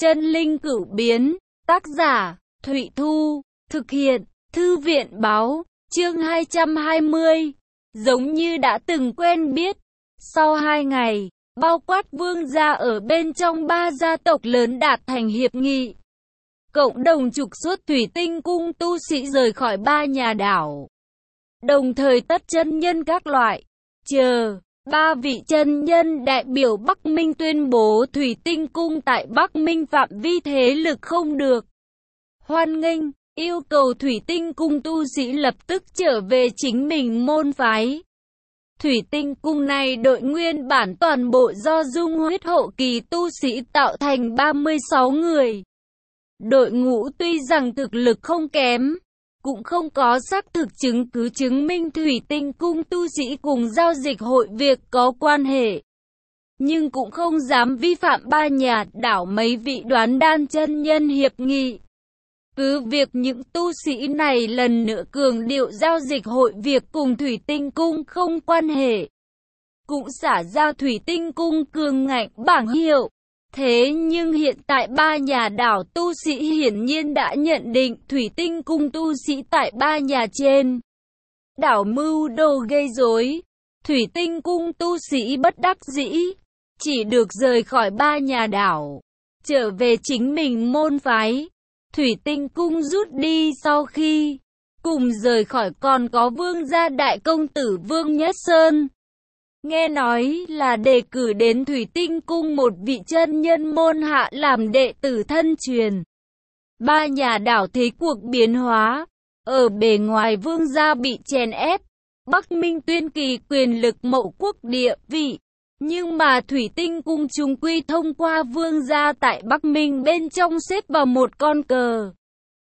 Chân linh cửu biến, tác giả, Thụy Thu, thực hiện, Thư viện báo, chương 220. Giống như đã từng quen biết, sau 2 ngày, bao quát vương gia ở bên trong 3 gia tộc lớn đạt thành hiệp nghị. Cộng đồng trục xuất Thủy Tinh Cung tu sĩ rời khỏi 3 nhà đảo. Đồng thời tất chân nhân các loại, 3 vị chân nhân đại biểu Bắc Minh tuyên bố Thủy Tinh Cung tại Bắc Minh phạm vi thế lực không được hoan nghênh, yêu cầu Thủy Tinh Cung tu sĩ lập tức trở về chính mình môn phái. Thủy Tinh Cung này đội nguyên bản toàn bộ do dung huyết hậu kỳ tu sĩ tạo thành 36 người. Đội ngũ tuy rằng thực lực không kém, cũng không có xác thực chứng cứ chứng minh Thủy Tinh Cung tu sĩ cùng giao dịch hội việc có quan hệ. Nhưng cũng không dám vi phạm 3 nhà đảo mấy vị đoán đan chân nhân hiệp nghị. Cứ việc những tu sĩ này lần nữa cường điệu giao dịch hội việc cùng Thủy Tinh Cung không quan hệ, cũng xả ra Thủy Tinh Cung cường ngạnh bảng hiệu. Thế nhưng hiện tại 3 nhà đảo tu sĩ hiển nhiên đã nhận định Thủy Tinh Cung tu sĩ tại 3 nhà trên đảo mưu đồ gây rối. Thủy Tinh Cung tu sĩ bất đắc dĩ, chỉ được rời khỏi 3 nhà đảo, trở về chính mình môn phái. Thủy Tinh Cung rút đi sau khi cùng rời khỏi còn có vương gia đại công tử Vương Nhất Sơn. Nghe nói là đề cử đến Thủy Tinh Cung một vị chân nhân môn hạ làm đệ tử thân truyền. 3 nhà đảo thấy cuộc biến hóa, ở bề ngoài vương gia bị chèn ép, Bắc Minh tuyên kỳ quyền lực mậu quốc địa vị. Nhưng mà Thủy Tinh Cung chung quy thông qua vương gia tại Bắc Minh bên trong xếp vào một con cờ,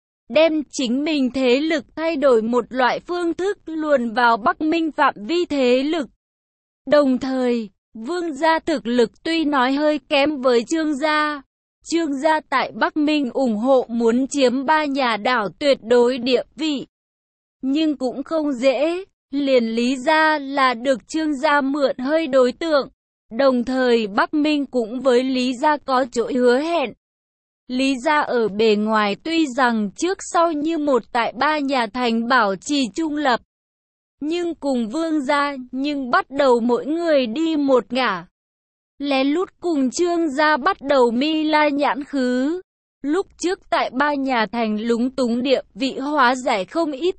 đem chính mình thế lực thay đổi một loại phương thức luồn vào Bắc Minh phạm vi thế lực. Đồng thời, vương gia thực lực tuy nói hơi kém với Trương gia. Trương gia tại Bắc Minh ủng hộ muốn chiếm 3 nhà đảo tuyệt đối địa vị. Nhưng cũng không dễ, liền Lý gia là được Trương gia mượn hơi đối tượng. Đồng thời Bắc Minh cũng với Lý gia có chỗ hứa hẹn. Lý gia ở bề ngoài tuy rằng trước sau như một tại 3 nhà thành bảo trì trung lập, nhưng cùng vương gia nhưng bắt đầu mỗi người đi một ngả. Lén lút cùng Trương gia bắt đầu mi la nhãn khứ. Lúc trước tại 3 nhà thành lúng túng địa vị hóa giải không ít.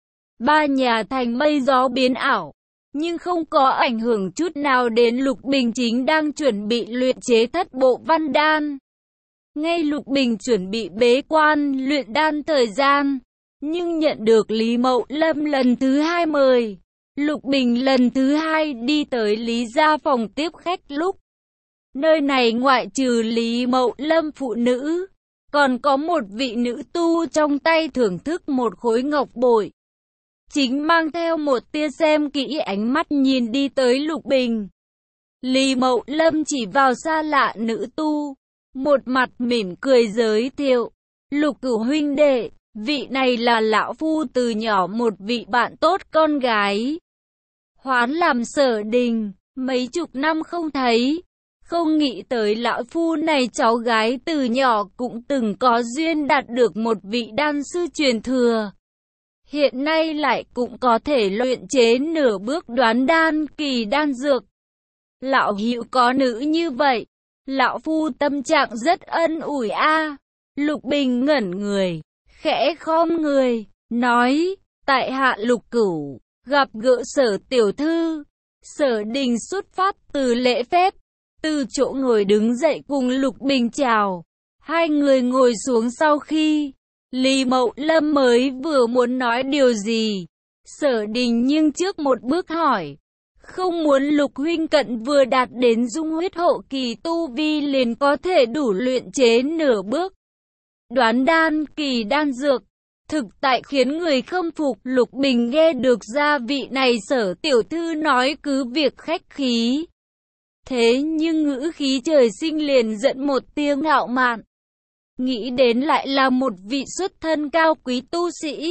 3 nhà thành mây gió biến ảo, nhưng không có ảnh hưởng chút nào đến Lục Bình chính đang chuẩn bị luyện chế thất bộ văn đan. Ngay Lục Bình chuẩn bị bế quan luyện đan thời gian, nhưng nhận được Lý Mậu Lâm lần thứ 2 mời. Lục Bình lần thứ 2 đi tới Lý gia phòng tiếp khách lúc. Nơi này ngoại trừ Lý Mậu Lâm phụ nữ, còn có một vị nữ tu trong tay thưởng thức một khối ngọc bội. Chính mang theo một tia xem kỹ ánh mắt nhìn đi tới Lục Bình. Lý Mậu Lâm chỉ vào xa lạ nữ tu, một mặt mỉm cười giới thiệu. Lục cửu huynh đệ, vị này là lão phu từ nhỏ một vị bạn tốt con gái. Hoán làm Sở Đình, mấy chục năm không thấy. Không nghĩ tới lão phu này cháu gái từ nhỏ cũng từng có duyên đạt được một vị đan sư truyền thừa. Hiện nay lại cũng có thể luyện chế nửa bước đoán đan kỳ đan dược. Lão hữu có nữ như vậy, lão phu tâm trạng rất ân ủi a. Lục Bình ngẩn người, khẽ khom người, nói, tại hạ Lục Cửu, gặp gỡ Sở tiểu thư. Sở Đình xuất phát từ lễ phép, từ chỗ ngồi đứng dậy cùng Lục Bình chào. Hai người ngồi xuống sau khi Lý Mậu Lâm mới vừa muốn nói điều gì, Sở Đình nhưng trước một bước hỏi, không muốn Lục huynh cận vừa đạt đến dung huyết hậu kỳ tu vi liền có thể đủ luyện chế nửa bước đoán đan kỳ đan dược. Thực tại khiến người khâm phục. Lục Bình nghe được ra vị này Sở tiểu thư nói cứ việc khách khí, thế nhưng ngữ khí trời sinh liền dẫn một tia ngạo mạn. Nghĩ đến lại là một vị xuất thân cao quý tu sĩ,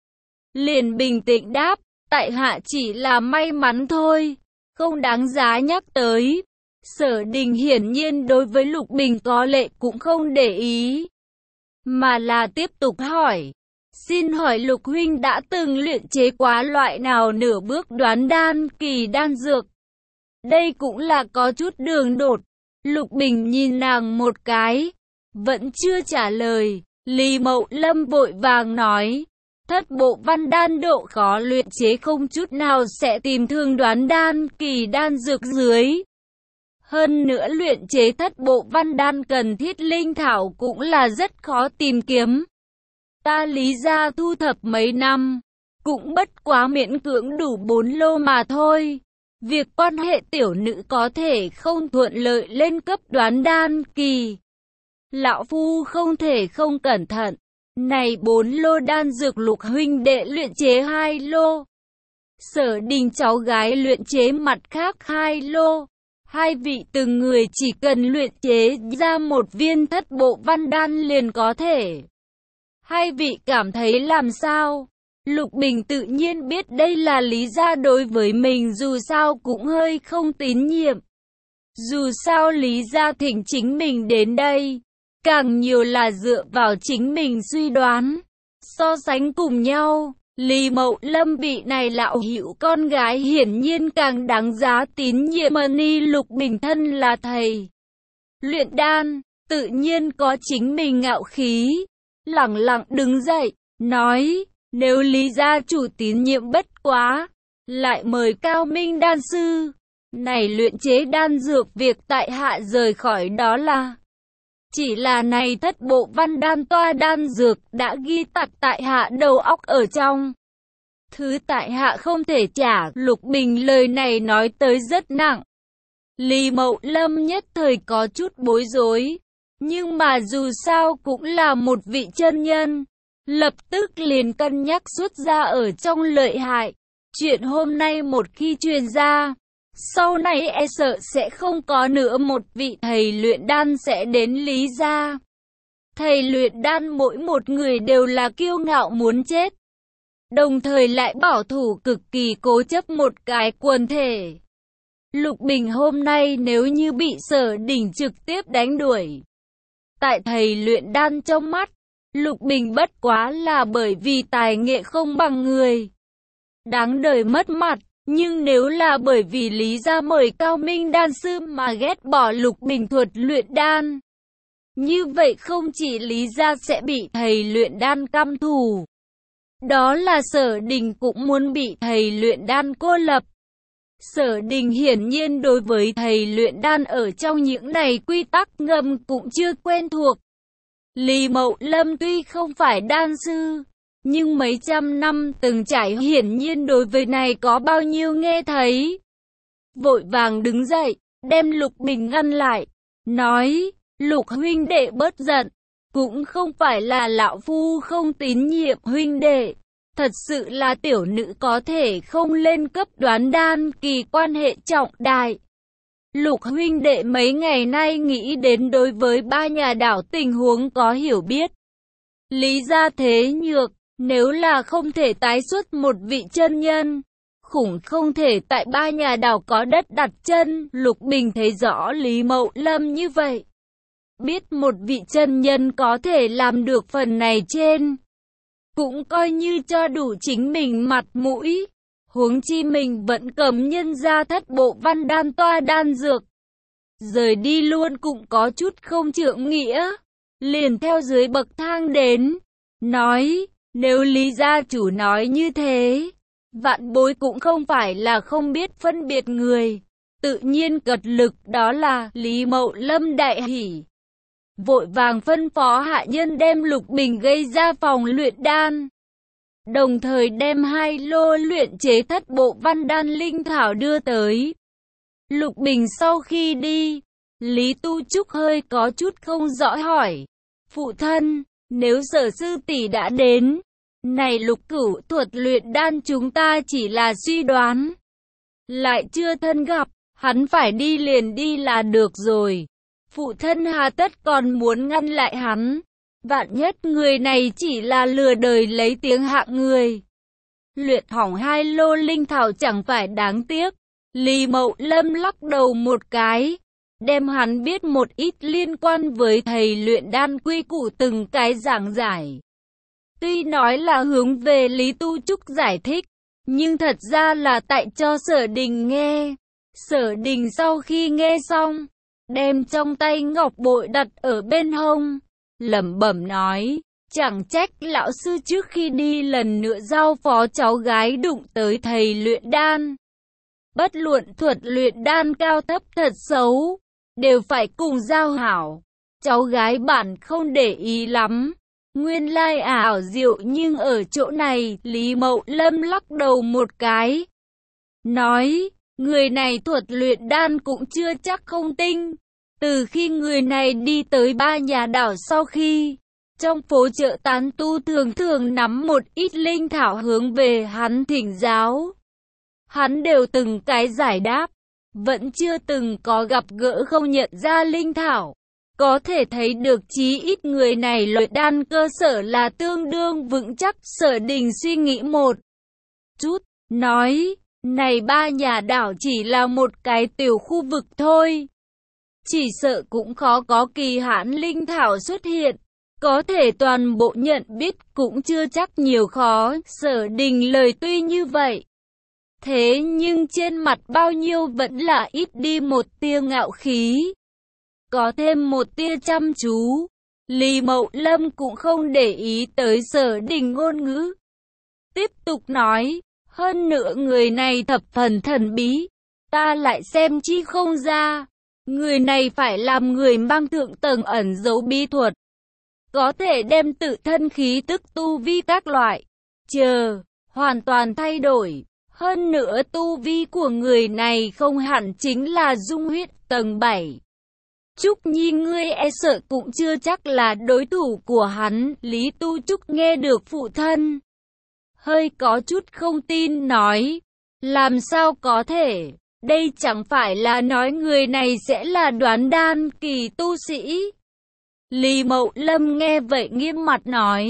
liền bình tĩnh đáp, tại hạ chỉ là may mắn thôi, không đáng giá nhắc tới. Sở Đình hiển nhiên đối với Lục Bình có lệ cũng không để ý, mà là tiếp tục hỏi. Xin hỏi Lục huynh đã từng luyện chế quá loại nào nửa bước đoán đan kỳ đan dược? Đây cũng là có chút đường đột. Lục Bình nhìn nàng một cái, vẫn chưa trả lời. Lý Mậu Lâm vội vàng nói, thất bộ văn đan độ khó luyện chế không chút nào sẽ tìm thương đoán đan kỳ đan dược dưới. Hơn nữa luyện chế thất bộ văn đan cần thiết linh thảo cũng là rất khó tìm kiếm. Ta Lý gia thu thập mấy năm, cũng bất quá miễn cưỡng đủ 4 lô mà thôi. Việc quan hệ tiểu nữ có thể không thuận lợi lên cấp đoán đan kỳ. Lão phu không thể không cẩn thận. Này 4 lô đan dược Lục huynh đệ luyện chế 2 lô. Sở Đình cháu gái luyện chế mặt khác 2 lô. Hai vị từng người chỉ cần luyện chế ra một viên thất bộ văn đan liền có thể. Hai vị cảm thấy làm sao? Lục Bình tự nhiên biết đây là Lý gia đối với mình dù sao cũng hơi không tín nhiệm. Dù sao Lý gia thỉnh chính mình đến đây, càng nhiều là dựa vào chính mình suy đoán. So sánh cùng nhau, Lý Mậu Lâm vị này lão hữu con gái hiển nhiên càng đáng giá tín nhiệm hơn. Lục Bình thân là thầy luyện đan, tự nhiên có chính mình ngạo khí. Lẳng lặng đứng dậy, nói, nếu Lý gia chủ tín nhiệm bất quá, lại mời Cao Minh đan sư. Này luyện chế đan dược việc tại hạ rời khỏi đó là. Chỉ là này thất bộ văn đan toa đan dược đã ghi tạc tại hạ đầu óc ở trong. Thứ tại hạ không thể trả. Lục Bình lời này nói tới rất nặng. Lý Mậu Lâm nhất thời có chút bối rối. Nhưng mà dù sao cũng là một vị chân nhân. Lập tức liền cân nhắc xuất ra ở trong lợi hại. Chuyện hôm nay một khi truyền ra, sau này e sợ sẽ không có nữa một vị thầy luyện đan sẽ đến Lý gia. Thầy luyện đan mỗi một người đều là kiêu ngạo muốn chết. Đồng thời lại bảo thủ cực kỳ cố chấp một cái quần thể. Lục Bình hôm nay nếu như bị Sở Đình trực tiếp đánh đuổi. Tại thầy luyện đan trong mắt, Lục Bình bất quá là bởi vì tài nghệ không bằng người. Đáng đời mất mặt, nhưng nếu là bởi vì Lý gia mời Cao Minh đan sư mà ghét bỏ Lục Bình thuật luyện đan. Như vậy không chỉ Lý gia sẽ bị thầy luyện đan căm thù. Đó là Sở Đình cũng muốn bị thầy luyện đan cô lập. Sở Đình hiển nhiên đối với thầy luyện đan ở trong những này quy tắc ngầm cũng chưa quen thuộc. Lý Mậu Lâm tuy không phải đan sư, nhưng mấy trăm năm từng trải hiển nhiên đối với này có bao nhiêu nghe thấy. Vội vàng đứng dậy, đem Lục Bình ngăn lại, nói, Lục huynh đệ bớt giận, cũng không phải là lão phu không tín nhiệm huynh đệ. Thật sự là tiểu nữ có thể không lên cấp đoán đan kỳ quan hệ trọng đại. Lục huynh đệ mấy ngày nay nghĩ đến đối với ba nhà đảo tình huống có hiểu biết. Lý gia thế nhược, nếu là không thể tái xuất một vị chân nhân, khủng không thể tại ba nhà đảo có đất đặt chân. Lục Bình thấy rõ Lý Mậu Lâm như vậy. Biết một vị chân nhân có thể làm được phần này trên. Cũng coi như cho đủ chính mình mặt mũi. Huống chi mình vẫn cầm nhân ra thất bộ văn đan toa đan dược. Rời đi luôn cũng có chút không trượng nghĩa. Liền theo dưới bậc thang đến. Nói, nếu Lý gia chủ nói như thế, vạn bối cũng không phải là không biết phân biệt người. Tự nhiên cật lực đó là Lý Mậu Lâm đại hỉ. Vội vàng phân phó hạ nhân đem Lục Bình gây ra phòng luyện đan. Đồng thời đem 2 lô luyện chế thất bộ văn đan linh thảo đưa tới. Lục Bình sau khi đi, Lý Tu Trúc hơi có chút không rõ hỏi. Phụ thân, nếu Sở sư tỷ đã đến, này Lục Cửu thuật luyện đan chúng ta chỉ là suy đoán. Lại chưa thân gặp, hắn phải đi liền đi là được rồi. Phụ thân hà tất còn muốn ngăn lại hắn. Vạn nhất người này chỉ là lừa đời lấy tiếng hạng người. Luyện hỏng 2 lô linh thảo chẳng phải đáng tiếc. Lý Mậu Lâm lắc đầu một cái. đem hắn biết một ít liên quan với thầy luyện đan quy củ từng cái giảng giải. Tuy nói là hướng về Lý Tu Trúc giải thích, nhưng thật ra là tại cho Sở Đình nghe. Sở Đình sau khi nghe xong, đem trong tay ngọc bội đặt ở bên hông, lẩm bẩm nói, chẳng trách lão sư trước khi đi lần nữa giao phó cháu gái đụng tới thầy luyện đan. Bất luận thuật luyện đan cao thấp thật xấu, đều phải cùng giao hảo. Cháu gái bản không để ý lắm. Nguyên lai ảo diệu nhưng ở chỗ này, Lý Mậu Lâm lắc đầu một cái. Nói, người này thuật luyện đan cũng chưa chắc không tinh. Từ khi người này đi tới Ba Nhà Đảo sau khi, trong phố chợ tán tu thường thường nắm một ít linh thảo hướng về hắn thỉnh giáo. Hắn đều từng cái giải đáp, vẫn chưa từng có gặp gỡ không nhận ra linh thảo. Có thể thấy được chí ít người này luyện đan cơ sở là tương đương vững chắc. Sở Đình suy nghĩ một chút, nói, này Ba Nhà Đảo chỉ là một cái tiểu khu vực thôi. Chỉ sợ cũng khó có kỳ hạn linh thảo xuất hiện. Có thể toàn bộ nhận biết cũng chưa chắc nhiều khó. Sở Đình lời tuy như vậy, thế nhưng trên mặt bao nhiêu vẫn là ít đi một tia ngạo khí. Có thêm một tia chăm chú. Lý Mậu Lâm cũng không để ý tới Sở Đình ngôn ngữ. Tiếp tục nói, hơn nữa người này thập phần thần bí. Ta lại xem chi không ra. Người này phải làm người mang thượng tầng ẩn giấu bí thuật. Có thể đem tự thân khí tức tu vi các loại, hoàn toàn thay đổi. Hơn nữa tu vi của người này không hẳn chính là dung huyết tầng 7. Trúc Nhi ngươi e sợ cũng chưa chắc là đối thủ của hắn. Lý Tu Trúc nghe được phụ thân, hơi có chút không tin nói, làm sao có thể, đây chẳng phải là nói người này sẽ là đoán đan kỳ tu sĩ. Lý Mậu Lâm nghe vậy nghiêm mặt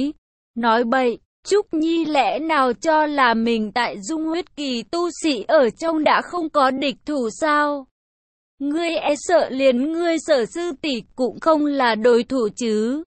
nói bậy. Trúc Nhi lẽ nào cho là mình tại dung huyết kỳ tu sĩ ở trong đã không có địch thủ sao? Ngươi e sợ liền ngươi Sở sư tỷ cũng không là đối thủ chứ?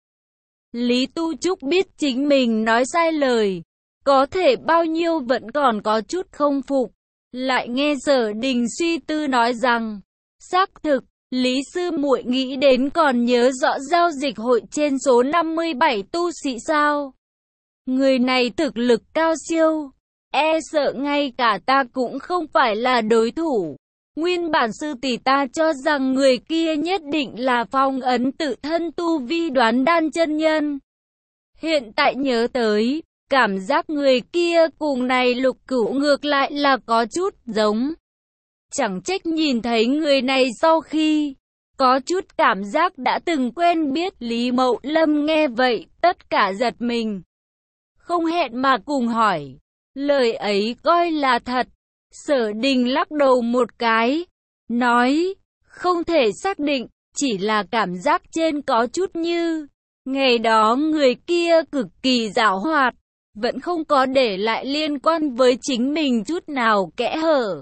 Lý Tu Trúc biết chính mình nói sai lời, có thể bao nhiêu vẫn còn có chút không phục. Lại nghe Sở Đình suy tư nói rằng, xác thực, Lý sư muội nghĩ đến còn nhớ rõ giao dịch hội trên số 57 tu sĩ sao? Người này thực lực cao siêu, e sợ ngay cả ta cũng không phải là đối thủ. Nguyên bản sư tỷ ta cho rằng người kia nhất định là phong ấn tự thân tu vi đoán đan chân nhân. Hiện tại nhớ tới, cảm giác người kia cùng này Lục Cửu ngược lại là có chút giống. Chẳng trách nhìn thấy người này sau khi có chút cảm giác đã từng quen biết. Lý Mậu Lâm nghe vậy, tất cả giật mình. Không hẹn mà cùng hỏi, lời ấy coi là thật. Sở Đình lắc đầu một cái, nói, không thể xác định, chỉ là cảm giác trên có chút như, ngày đó người kia cực kỳ giảo hoạt, vẫn không có để lại liên quan với chính mình chút nào kẽ hở.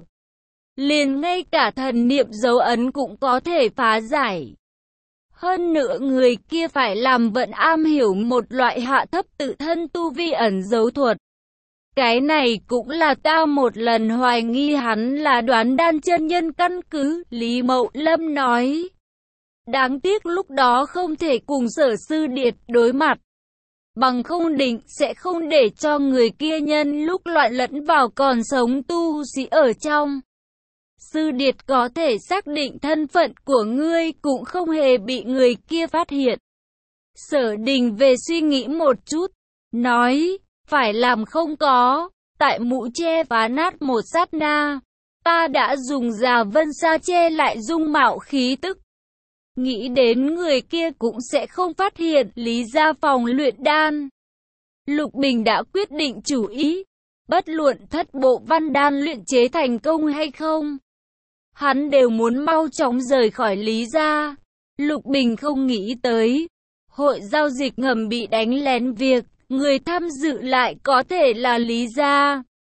Liền ngay cả thần niệm dấu ấn cũng có thể phá giải. Hơn nữa người kia phải làm vận am hiểu một loại hạ thấp tự thân tu vi ẩn giấu thuật. Cái này cũng là ta một lần hoài nghi hắn là đoán đan chân nhân căn cứ. Lý Mậu Lâm nói. Đáng tiếc lúc đó không thể cùng Sở Sư Điệt đối mặt. Bằng không định sẽ không để cho người kia nhân lúc loạn lẫn vào còn sống tu sĩ ở trong. Sư Điệt có thể xác định thân phận của ngươi cũng không hề bị người kia phát hiện. Sở Đình về suy nghĩ một chút, nói, phải làm không có, tại mũ che phá nát một sát na, ta đã dùng Già Vân Sa che lại dung mạo khí tức. Nghĩ đến người kia cũng sẽ không phát hiện. Lý ra phòng luyện đan, Lục Bình đã quyết định chủ ý, bất luận thất bộ văn đan luyện chế thành công hay không, hắn đều muốn mau chóng rời khỏi Lý gia. Lục Bình không nghĩ tới, hội giao dịch ngầm bị đánh lén việc, người tham dự lại có thể là Lý gia.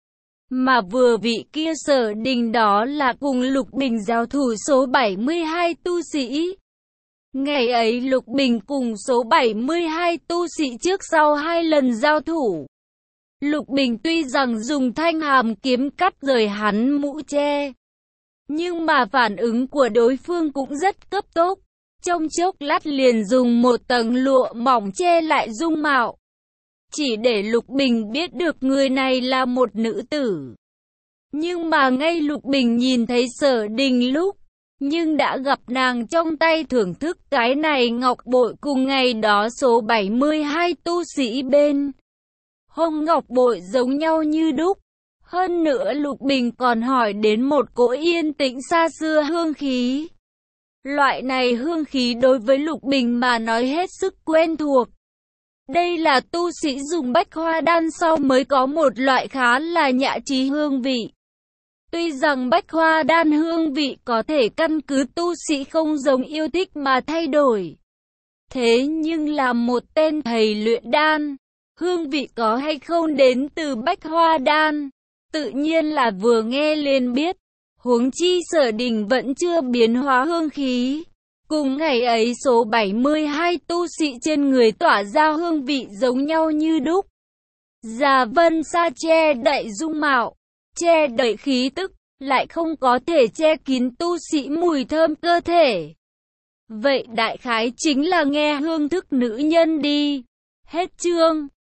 Mà vừa vị kia Sở Đình đó là cùng Lục Bình giao thủ số 72 tu sĩ. Ngày ấy Lục Bình cùng số 72 tu sĩ trước sau 2 lần giao thủ. Lục Bình tuy rằng dùng thanh hàm kiếm cắt rời hắn mũ che, nhưng mà phản ứng của đối phương cũng rất cấp tốc. Trong chốc lát liền dùng một tầng lụa mỏng che lại dung mạo, chỉ để Lục Bình biết được người này là một nữ tử. Nhưng mà ngay Lục Bình nhìn thấy Sở Đình lúc, nhưng đã gặp nàng trong tay thưởng thức cái này ngọc bội cùng ngày đó số 72 tu sĩ bên hông ngọc bội giống nhau như đúc. Hơn nữa Lục Bình còn hỏi đến một cỗ yên tĩnh xa xưa hương khí. Loại này hương khí đối với Lục Bình mà nói hết sức quen thuộc. Đây là tu sĩ dùng bách hoa đan sau mới có một loại khá là nhã trí hương vị. Tuy rằng bách hoa đan hương vị có thể căn cứ tu sĩ không giống yêu thích mà thay đổi. Thế nhưng là một tên thầy luyện đan, hương vị có hay không đến từ bách hoa đan, tự nhiên là vừa nghe liền biết. Huống chi Sở Đình vẫn chưa biến hóa hương khí. Cùng ngày ấy số 72 tu sĩ trên người tỏa ra hương vị giống nhau như đúc. Già Vân Sa che đậy dung mạo, che đậy khí tức, lại không có thể che kín tu sĩ mùi thơm cơ thể. Vậy đại khái chính là nghe hương thức nữ nhân đi. Hết chương.